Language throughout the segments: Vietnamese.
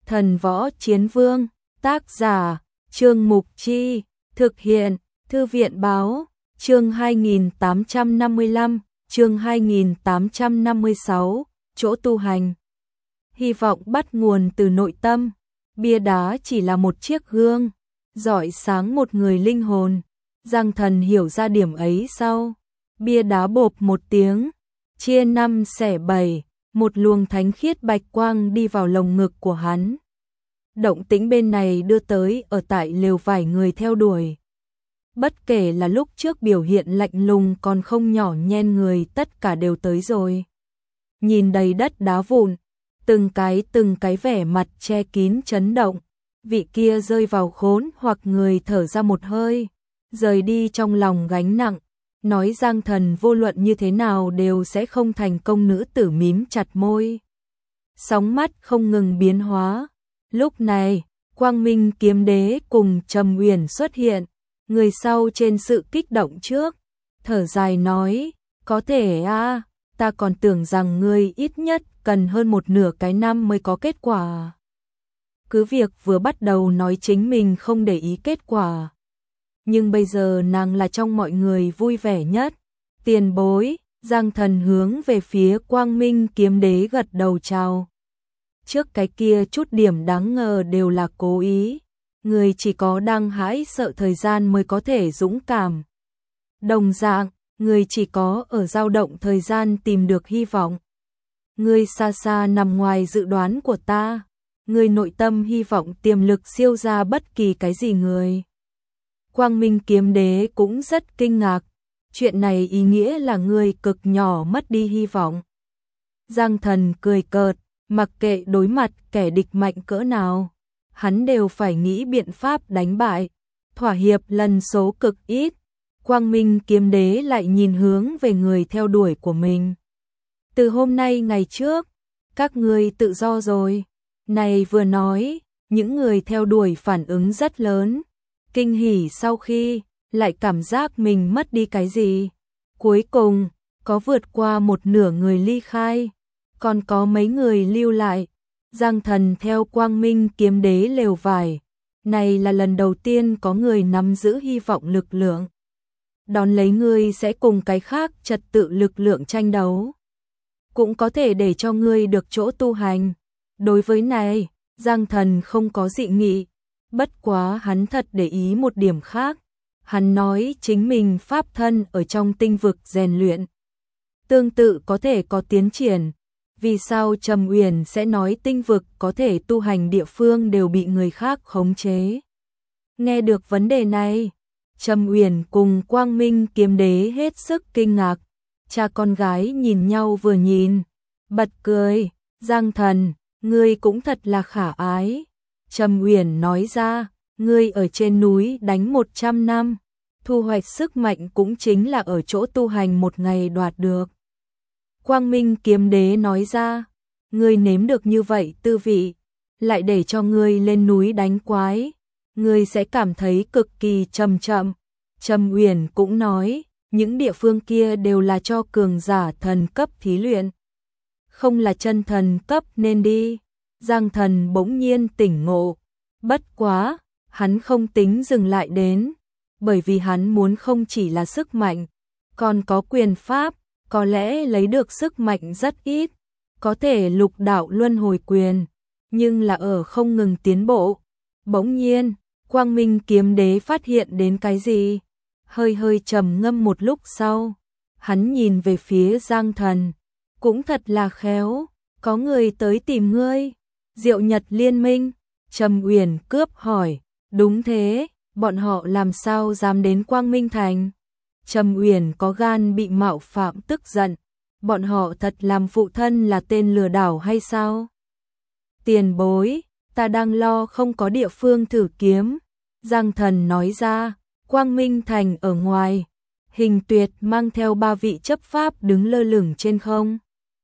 Thần Võ Chiến Vương, tác giả, Trương Mục Chi, thực hiện, Thư viện Báo, chương 2855, chương 2856, chỗ tu hành. Hy vọng bắt nguồn từ nội tâm, bia đá chỉ là một chiếc gương, rọi sáng một người linh hồn. Giang Thần hiểu ra điểm ấy sau, bia đá bộp một tiếng, chia 5 xẻ 7, một luồng thánh khiết bạch quang đi vào lồng ngực của hắn. Động tĩnh bên này đưa tới ở tại lều vải người theo đuổi. Bất kể là lúc trước biểu hiện lạnh lùng còn không nhỏ nhen người, tất cả đều tới rồi. Nhìn đầy đất đá vụn, từng cái vẻ mặt che kín chấn động, vị kia rơi vào khốn hoặc người thở ra một hơi, rời đi trong lòng gánh nặng, nói Giang Thần vô luận như thế nào đều sẽ không thành công. Nữ tử mím chặt môi, sóng mắt không ngừng biến hóa. Lúc này, Quang Minh Kiếm Đế cùng Trầm Uyển xuất hiện, người sau trên sự kích động trước, thở dài nói, có thể a, ta còn tưởng rằng ngươi ít nhất cần hơn một nửa cái năm mới có kết quả. Cứ việc vừa bắt đầu nói chính mình không để ý kết quả, nhưng bây giờ nàng là trong mọi người vui vẻ nhất. Tiền bối, Giang Thần hướng về phía Quang Minh Kiếm Đế gật đầu chào. Trước cái kia chút điểm đáng ngờ đều là cố ý, người chỉ có đang hãi sợ thời gian mới có thể dũng cảm. Đồng dạng, người chỉ có ở dao động thời gian tìm được hy vọng. Người xa xa nằm ngoài dự đoán của ta, người nội tâm hy vọng tiềm lực siêu ra bất kỳ cái gì người. Quang Minh Kiếm Đế cũng rất kinh ngạc, chuyện này ý nghĩa là người cực nhỏ mất đi hy vọng. Giang Thần cười cợt, mặc kệ đối mặt kẻ địch mạnh cỡ nào, hắn đều phải nghĩ biện pháp đánh bại, thỏa hiệp lần số cực ít. Quang Minh Kiếm Đế lại nhìn hướng về người theo đuổi của mình. Từ hôm nay ngày trước, các ngươi tự do rồi. Này vừa nói, những người theo đuổi phản ứng rất lớn, kinh hỉ sau khi lại cảm giác mình mất đi cái gì. Cuối cùng, có vượt qua một nửa người ly khai, còn có mấy người lưu lại. Giang Thần theo Quang Minh Kiếm Đế lều vải, này là lần đầu tiên có người nắm giữ hy vọng lực lượng. Đón lấy ngươi sẽ cùng cái khác trật tự lực lượng tranh đấu, cũng có thể để cho ngươi được chỗ tu hành. Đối với này, Giang Thần không có dị nghị, bất quá hắn thật để ý một điểm khác. Hắn nói chính mình pháp thân ở trong tinh vực rèn luyện, tương tự có thể có tiến triển. Vì sao Trầm Uyển sẽ nói tinh vực có thể tu hành địa phương đều bị người khác khống chế? Nghe được vấn đề này, Trầm Uyển cùng Quang Minh Kiếm Đế hết sức kinh ngạc, cha con gái nhìn nhau vừa nhìn, bật cười. Giang Thần, ngươi cũng thật là khả ái. Trầm Uyển nói ra, ngươi ở trên núi đánh 100 năm, thu hoạch sức mạnh cũng chính là ở chỗ tu hành một ngày đoạt được. Quang Minh Kiếm Đế nói ra, ngươi nếm được như vậy tư vị, lại để cho ngươi lên núi đánh quái, ngươi sẽ cảm thấy cực kỳ chậm chậm. Trầm Uyển cũng nói, những địa phương kia đều là cho cường giả thần cấp thí luyện, không là chân thần cấp nên đi. Giang Thần bỗng nhiên tỉnh ngộ, bất quá, hắn không tính dừng lại đến, bởi vì hắn muốn không chỉ là sức mạnh, còn có quyền pháp. Có lẽ lấy được sức mạnh rất ít, có thể lục đạo luân hồi quyền, nhưng là ở không ngừng tiến bộ. Bỗng nhiên, Quang Minh Kiếm Đế phát hiện đến cái gì, hơi trầm ngâm một lúc sau, hắn nhìn về phía Giang Thần, cũng thật là khéo, có người tới tìm ngươi. Diệu Nhật Liên Minh? Trầm Uyển cướp hỏi. Đúng thế, bọn họ làm sao dám đến Quang Minh Thành? Trầm Uyển có gan bị mạo phạm tức giận, bọn họ thật làm phụ thân là tên lừa đảo hay sao? Tiền bối, ta đang lo không có địa phương thử kiếm. Giang Thần nói ra, Quang Minh Thành ở ngoài, Hình Tuyệt mang theo 3 vị chấp pháp đứng lơ lửng trên không.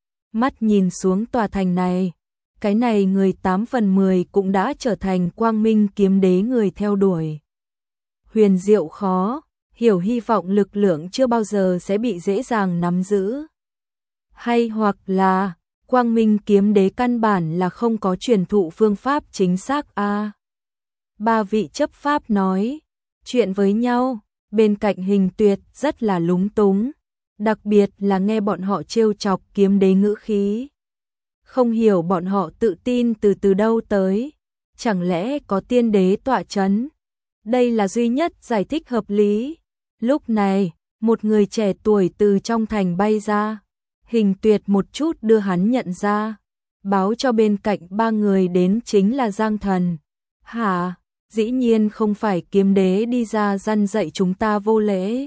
Mắt nhìn xuống tòa thành này, cái này người 8 phần 10 cũng đã trở thành Quang Minh Kiếm Đế người theo đuổi. Huyền diệu khó hiểu, hy vọng lực lượng chưa bao giờ sẽ bị dễ dàng nắm giữ. Hay hoặc là Quang Minh kiếm đế căn bản là không có truyền thụ phương pháp chính xác a. Ba vị chấp pháp nói chuyện với nhau, bên cạnh Hình Tuyệt rất là lúng túng, đặc biệt là nghe bọn họ trêu chọc kiếm đế ngữ khí. Không hiểu bọn họ tự tin từ đâu tới, chẳng lẽ có tiên đế tọa chấn? Đây là duy nhất giải thích hợp lý. Lúc này, một người trẻ tuổi từ trong thành bay ra, Hình Tuyệt một chút đưa hắn nhận ra, báo cho bên cạnh ba người đến chính là Giang Thần. Hả? Dĩ nhiên không phải kiếm đế đi ra răn dạy chúng ta vô lễ.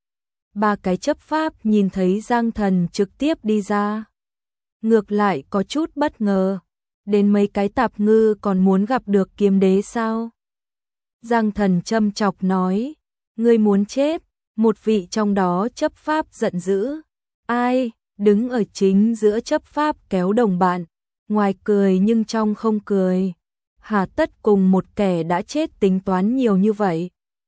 Ba cái chấp pháp nhìn thấy Giang Thần trực tiếp đi ra, ngược lại có chút bất ngờ, đến mấy cái tạp ngư còn muốn gặp được kiếm đế sao? Giang Thần châm chọc nói, ngươi muốn chết. Một vị trong đó chấp pháp giận dữ, ai, đứng ở chính giữa chấp pháp kéo đồng bạn, ngoài cười nhưng trong không cười. Hà tất cùng một kẻ đã chết tính toán nhiều như vậy.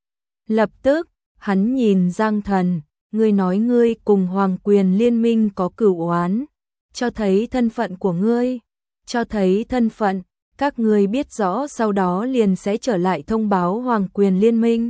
Lập tức, hắn nhìn Giang Thần, ngươi nói ngươi cùng Hoàng Quyền Liên minh có cửu oán, cho thấy thân phận của ngươi, cho thấy thân phận, các ngươi biết rõ sau đó liền sẽ trở lại thông báo Hoàng Quyền Liên minh.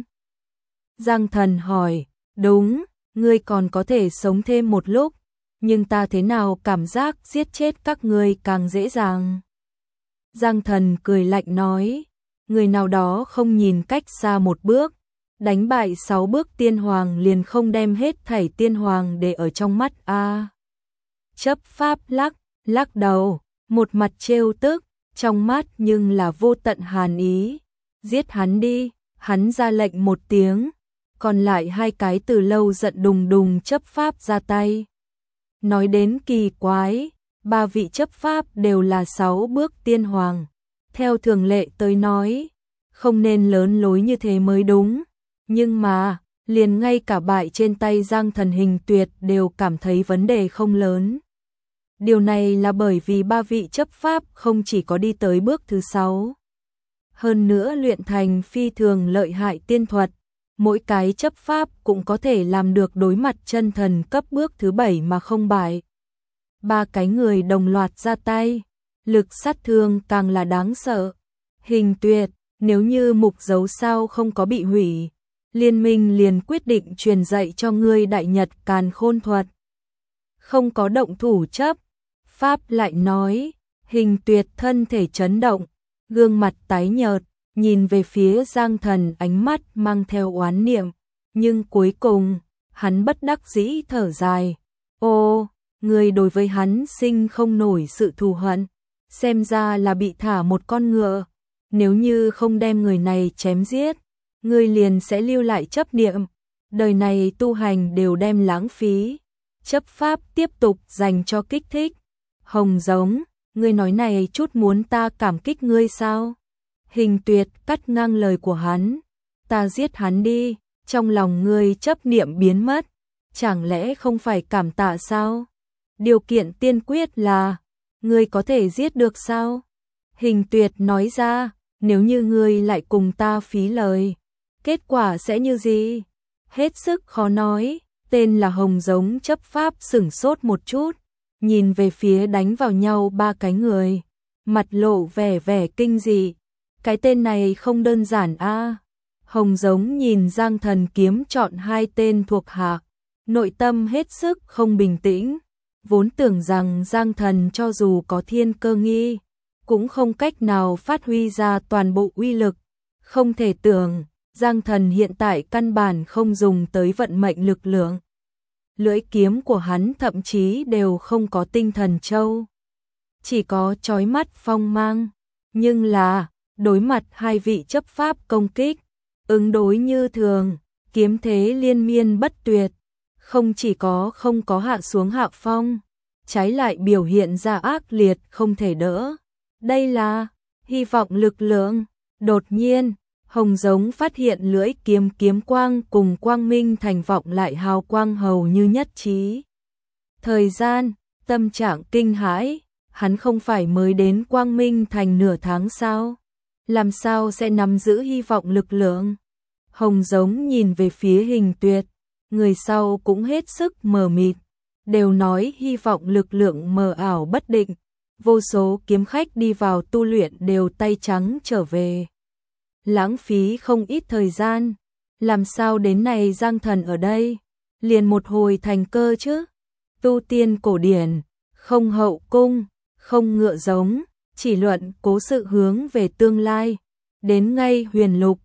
Giang Thần hỏi, đúng, ngươi còn có thể sống thêm một lúc, nhưng ta thế nào cảm giác giết chết các ngươi càng dễ dàng. Giang Thần cười lạnh nói, người nào đó không nhìn cách xa một bước, đánh bại 6 bước tiên hoàng liền không đem hết thảy tiên hoàng để ở trong mắt a. Chấp pháp lắc đầu, một mặt trêu tức, trong mắt nhưng là vô tận hàn ý. Giết hắn đi, hắn ra lệnh một tiếng, còn lại hai cái từ lâu giận đùng đùng chấp pháp ra tay. Nói đến kỳ quái, ba vị chấp pháp đều là 6 bước tiên hoàng. Theo thường lệ tới nói, không nên lớn lối như thế mới đúng. Nhưng mà, liền ngay cả bại trên tay Giang Thần Hình Tuyệt đều cảm thấy vấn đề không lớn. Điều này là bởi vì ba vị chấp pháp không chỉ có đi tới bước thứ 6. Hơn nữa luyện thành phi thường lợi hại tiên thuật. Mỗi cái chấp pháp cũng có thể làm được đối mặt chân thần cấp bước thứ 7 mà không bại. Ba cái người đồng loạt ra tay, lực sát thương càng là đáng sợ. Hình Tuyệt, nếu như mục dấu sao không có bị hủy, liên minh liền quyết định truyền dạy cho ngươi Đại Nhật Càn Khôn thuật. Không có động thủ chấp, pháp lại nói, Hình Tuyệt thân thể chấn động, gương mặt tái nhợt, nhìn về phía Giang Thần ánh mắt mang theo oán niệm, nhưng cuối cùng, hắn bất đắc dĩ thở dài. Ô, người đối với hắn sinh không nổi sự thù hận, xem ra là bị thả một con ngựa, nếu như không đem người này chém giết, người liền sẽ lưu lại chấp niệm, đời này tu hành đều đem lãng phí. Chấp pháp tiếp tục dành cho kích thích. Hồng Giống, ngươi nói này chút muốn ta cảm kích ngươi sao? Hình Tuyệt cắt ngang lời của hắn, ta giết hắn đi, trong lòng ngươi chấp niệm biến mất, chẳng lẽ không phải cảm tạ sao? Điều kiện tiên quyết là, ngươi có thể giết được sao? Hình Tuyệt nói ra, nếu như ngươi lại cùng ta phí lời, kết quả sẽ như gì? Hết sức khó nói, tên là Hồng Giống chấp pháp sửng sốt một chút, nhìn về phía đánh vào nhau ba cái người, mặt lộ vẻ kinh dị. Cái tên này không đơn giản a. Hồng Giống nhìn Giang Thần kiếm chọn hai tên thuộc hạ, nội tâm hết sức không bình tĩnh, vốn tưởng rằng Giang Thần cho dù có thiên cơ nghi, cũng không cách nào phát huy ra toàn bộ uy lực, không thể tưởng, Giang Thần hiện tại căn bản không dùng tới vận mệnh lực lượng. Lưỡi kiếm của hắn thậm chí đều không có tinh thần châu, chỉ có chói mắt phong mang, nhưng là đối mặt hai vị chấp pháp công kích, ứng đối như thường, kiếm thế liên miên bất tuyệt, không chỉ có không có hạ xuống hạ phong, trái lại biểu hiện ra ác liệt không thể đỡ. Đây là hy vọng lực lượng. Đột nhiên, Hồng Giống phát hiện lưỡi kiếm kiếm quang cùng quang minh thành vọng lại hào quang hầu như nhất trí. Thời gian, tâm trạng kinh hãi, hắn không phải mới đến quang minh thành nửa tháng sao? Làm sao sẽ nắm giữ hy vọng lực lượng? Hồng Giống nhìn về phía Hình Tuyệt, người sau cũng hết sức mờ mịt. đều nói hy vọng lực lượng mờ ảo bất định, vô số kiếm khách đi vào tu luyện đều tay trắng trở về. Lãng phí không ít thời gian, làm sao đến này Giang Thần ở đây, liền một hồi thành cơ chứ. Tu tiên cổ điển, không hậu cung, không ngựa giống, chỉ luận cố sự hướng về tương lai, đến ngay huyền lục,